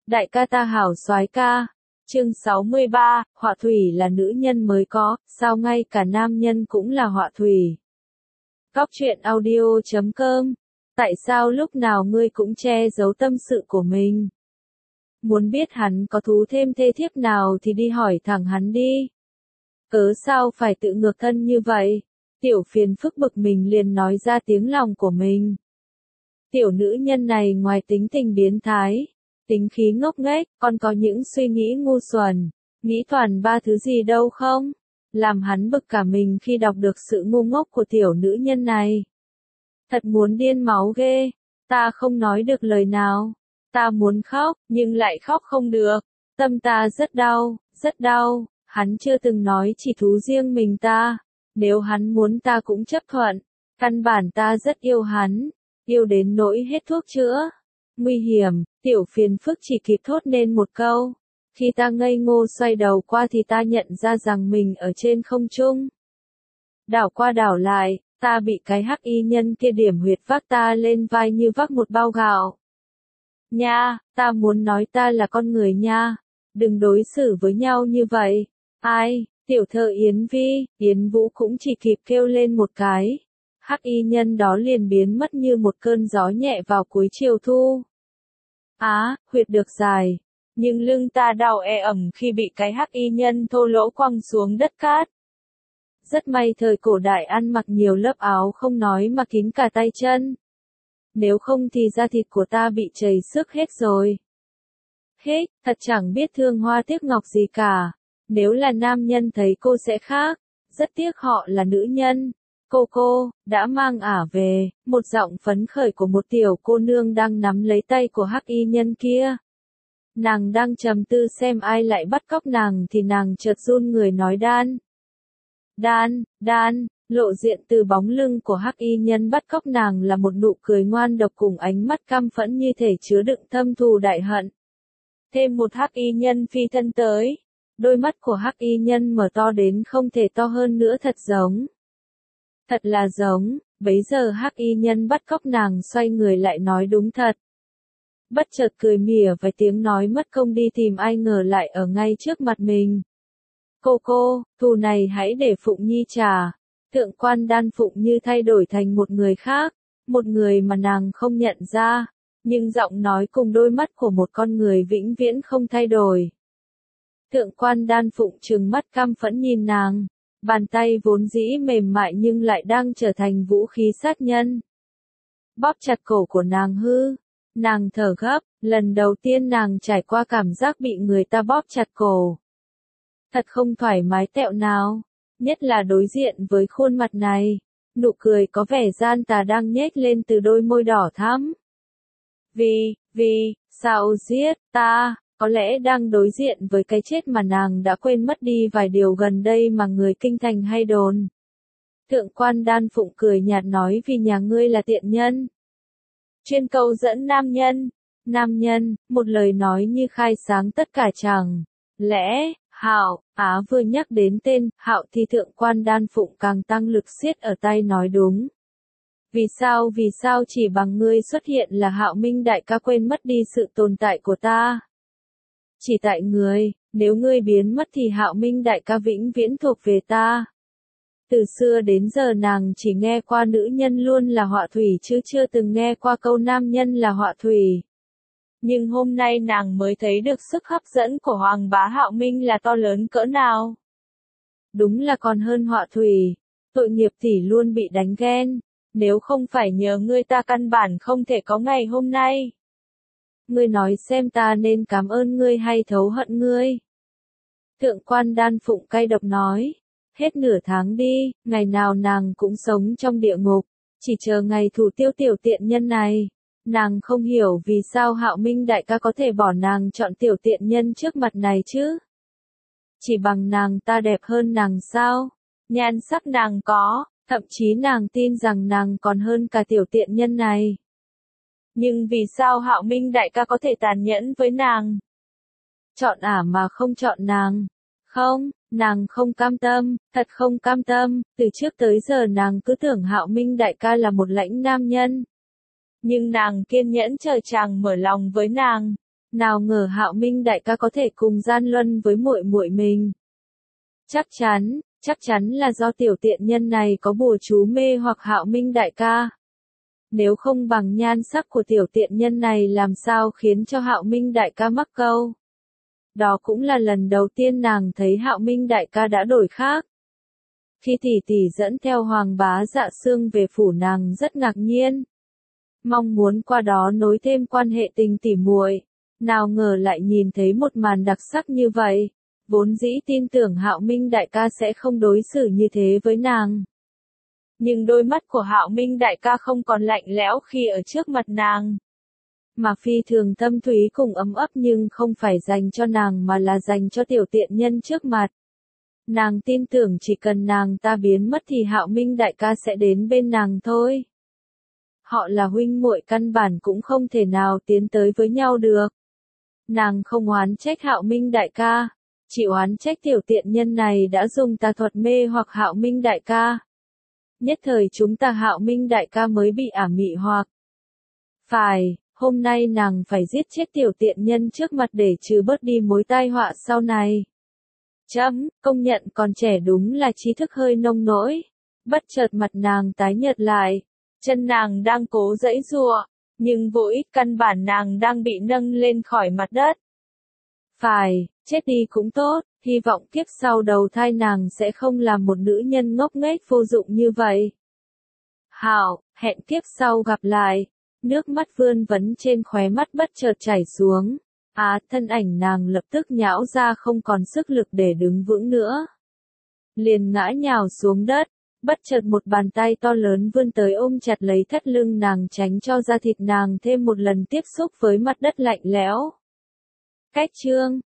Đại ca ta hảo soái ca. Chương 63, họa thủy là nữ nhân mới có, sao ngay cả nam nhân cũng là họa thủy. Góc truyện audio.com. Tại sao lúc nào ngươi cũng che giấu tâm sự của mình? Muốn biết hắn có thú thêm thê thiếp nào thì đi hỏi thẳng hắn đi. Cớ sao phải tự ngược thân như vậy? Tiểu phiền phức bực mình liền nói ra tiếng lòng của mình. Tiểu nữ nhân này ngoài tính tình biến thái, tính khí ngốc nghếch, còn có những suy nghĩ ngu xuẩn, nghĩ toàn ba thứ gì đâu không? Làm hắn bực cả mình khi đọc được sự ngu ngốc của tiểu nữ nhân này. Thật muốn điên máu ghê, ta không nói được lời nào. Ta muốn khóc, nhưng lại khóc không được. Tâm ta rất đau, hắn chưa từng nói chỉ thú riêng mình ta. Nếu hắn muốn ta cũng chấp thuận, căn bản ta rất yêu hắn, yêu đến nỗi hết thuốc chữa. Nguy hiểm, tiểu phiền phức chỉ kịp thốt nên một câu. Khi ta ngây ngô xoay đầu qua thì ta nhận ra rằng mình ở trên không trung. Đảo qua đảo lại, ta bị cái hắc y nhân kia điểm huyệt vác ta lên vai như vác một bao gạo. Nha, ta muốn nói ta là con người nha, đừng đối xử với nhau như vậy. Ai, tiểu thơ Yến Vi, Yến Vũ cũng chỉ kịp kêu lên một cái. Hắc y nhân đó liền biến mất như một cơn gió nhẹ vào cuối chiều thu. Huyệt được dài, nhưng lưng ta đau ẩm khi bị cái hắc y nhân thô lỗ quăng xuống đất cát. Rất may thời cổ đại ăn mặc nhiều lớp áo không nói mà kín cả tay chân. Nếu không thì da thịt của ta bị chảy xước hết rồi. Thật chẳng biết thương hoa tiếc ngọc gì cả. Nếu là nam nhân thấy cô sẽ khác. Rất tiếc họ là nữ nhân. Cô, đã mang ả về, một giọng phấn khởi của một tiểu cô nương đang nắm lấy tay của hắc y nhân kia. Nàng đang trầm tư xem ai lại bắt cóc nàng thì nàng chợt run người nói Đan, lộ diện từ bóng lưng của hắc y nhân bắt cóc nàng là một nụ cười ngoan độc cùng ánh mắt căm phẫn như thể chứa đựng thâm thù đại hận. Thêm một hắc y nhân phi thân tới, đôi mắt của hắc y nhân mở to đến không thể to hơn nữa, thật là giống. Bấy giờ hắc y nhân bắt cóc nàng xoay người lại nói đúng thật. Bất chợt cười mỉa vài tiếng nói mất công đi tìm ai ngờ lại ở ngay trước mặt mình. Cô, thù này hãy để Phụng Nhi trả. Thượng quan Đan Phụng Như thay đổi thành một người khác, một người mà nàng không nhận ra, nhưng giọng nói cùng đôi mắt của một con người vĩnh viễn không thay đổi. Thượng quan Đan Phụng trừng mắt căm phẫn nhìn nàng, bàn tay vốn dĩ mềm mại nhưng lại đang trở thành vũ khí sát nhân. Bóp chặt cổ của nàng nàng thở gấp, lần đầu tiên nàng trải qua cảm giác bị người ta bóp chặt cổ. Thật không thoải mái tẹo nào, nhất là đối diện với khuôn mặt này, nụ cười có vẻ gian tà đang nhếch lên từ đôi môi đỏ thắm. Vì, sao giết ta, có lẽ đang đối diện với cái chết mà nàng đã quên mất đi vài điều gần đây mà người kinh thành hay đồn. Thượng quan Đan Phụng cười nhạt nói vì nhà ngươi là tiện nhân. Chuyên câu dẫn nam nhân, một lời nói như khai sáng tất cả chẳng lẽ. Hạo, vừa nhắc đến tên Hạo thì thượng quan Đan Phụng càng tăng lực siết ở tay nói đúng. Vì sao chỉ bằng ngươi xuất hiện là Hạo Minh đại ca quên mất đi sự tồn tại của ta? Chỉ tại ngươi, nếu ngươi biến mất thì Hạo Minh đại ca vĩnh viễn thuộc về ta. Từ xưa đến giờ nàng chỉ nghe qua nữ nhân luôn là họa thủy chứ chưa từng nghe qua câu nam nhân là họa thủy. Nhưng hôm nay nàng mới thấy được sức hấp dẫn của Hoàng bá Hạo Minh là to lớn cỡ nào. Đúng là còn hơn họa thủy, tội nghiệp tỷ luôn bị đánh ghen, nếu không phải nhờ ngươi ta căn bản không thể có ngày hôm nay. Ngươi nói xem ta nên cảm ơn ngươi hay thấu hận ngươi. Thượng quan Đan Phụng cay độc nói, hết nửa tháng đi, ngày nào nàng cũng sống trong địa ngục, chỉ chờ ngày thủ tiêu tiểu tiện nhân này. Nàng không hiểu vì sao Hạo Minh đại ca có thể bỏ nàng chọn tiểu tiện nhân trước mặt này chứ. Chỉ bằng nàng ta đẹp hơn nàng sao? Nhan sắc nàng có, thậm chí nàng tin rằng nàng còn hơn cả tiểu tiện nhân này. Nhưng vì sao Hạo Minh đại ca có thể tàn nhẫn với nàng? Chọn ả mà không chọn nàng. Không, nàng không cam tâm, thật không cam tâm, từ trước tới giờ nàng cứ tưởng Hạo Minh đại ca là một lãnh nam nhân. Nhưng nàng kiên nhẫn chờ chàng mở lòng với nàng. Nào ngờ Hạo Minh đại ca có thể cùng gian luân với muội muội mình. Chắc chắn là do tiểu tiện nhân này có bùa chú mê hoặc Hạo Minh đại ca. Nếu không bằng nhan sắc của tiểu tiện nhân này làm sao khiến cho Hạo Minh đại ca mắc câu. Đó cũng là lần đầu tiên nàng thấy Hạo Minh đại ca đã đổi khác. Khi tỷ tỷ dẫn theo Hoàng bá Dạ Xương về phủ nàng rất ngạc nhiên. Mong muốn qua đó nối thêm quan hệ tình tỉ muội, nào ngờ lại nhìn thấy một màn đặc sắc như vậy. Vốn dĩ tin tưởng Hạo Minh đại ca sẽ không đối xử như thế với nàng. Nhưng đôi mắt của Hạo Minh đại ca không còn lạnh lẽo khi ở trước mặt nàng. Mà phi thường thâm thúy cùng ấm ấp nhưng không phải dành cho nàng mà là dành cho tiểu tiện nhân trước mặt. Nàng tin tưởng chỉ cần nàng ta biến mất thì Hạo Minh đại ca sẽ đến bên nàng thôi. Họ là huynh muội căn bản cũng không thể nào tiến tới với nhau được. Nàng không oán trách Hạo Minh đại ca, chỉ oán trách tiểu tiện nhân này đã dùng tà thuật mê hoặc Hạo Minh đại ca. Nhất thời chúng ta Hạo Minh đại ca mới bị ả mị hoặc. Phải, hôm nay nàng phải giết chết tiểu tiện nhân trước mặt để trừ bớt đi mối tai họa sau này. Công nhận còn trẻ đúng là trí thức hơi nông nỗi. Bất chợt mặt nàng tái nhợt lại, chân nàng đang cố giãy giụa, nhưng vô ích, căn bản nàng đang bị nâng lên khỏi mặt đất. Phải, chết đi cũng tốt, hy vọng kiếp sau đầu thai nàng sẽ không là một nữ nhân ngốc nghếch vô dụng như vậy. Hảo, hẹn kiếp sau gặp lại. Nước mắt vươn vấn trên khóe mắt bất chợt chảy xuống. Thân ảnh nàng lập tức nhão ra không còn sức lực để đứng vững nữa. Liền ngã nhào xuống đất, bất chợt một bàn tay to lớn vươn tới ôm chặt lấy thắt lưng nàng tránh cho da thịt nàng thêm một lần tiếp xúc với mặt đất lạnh lẽo. Cách chương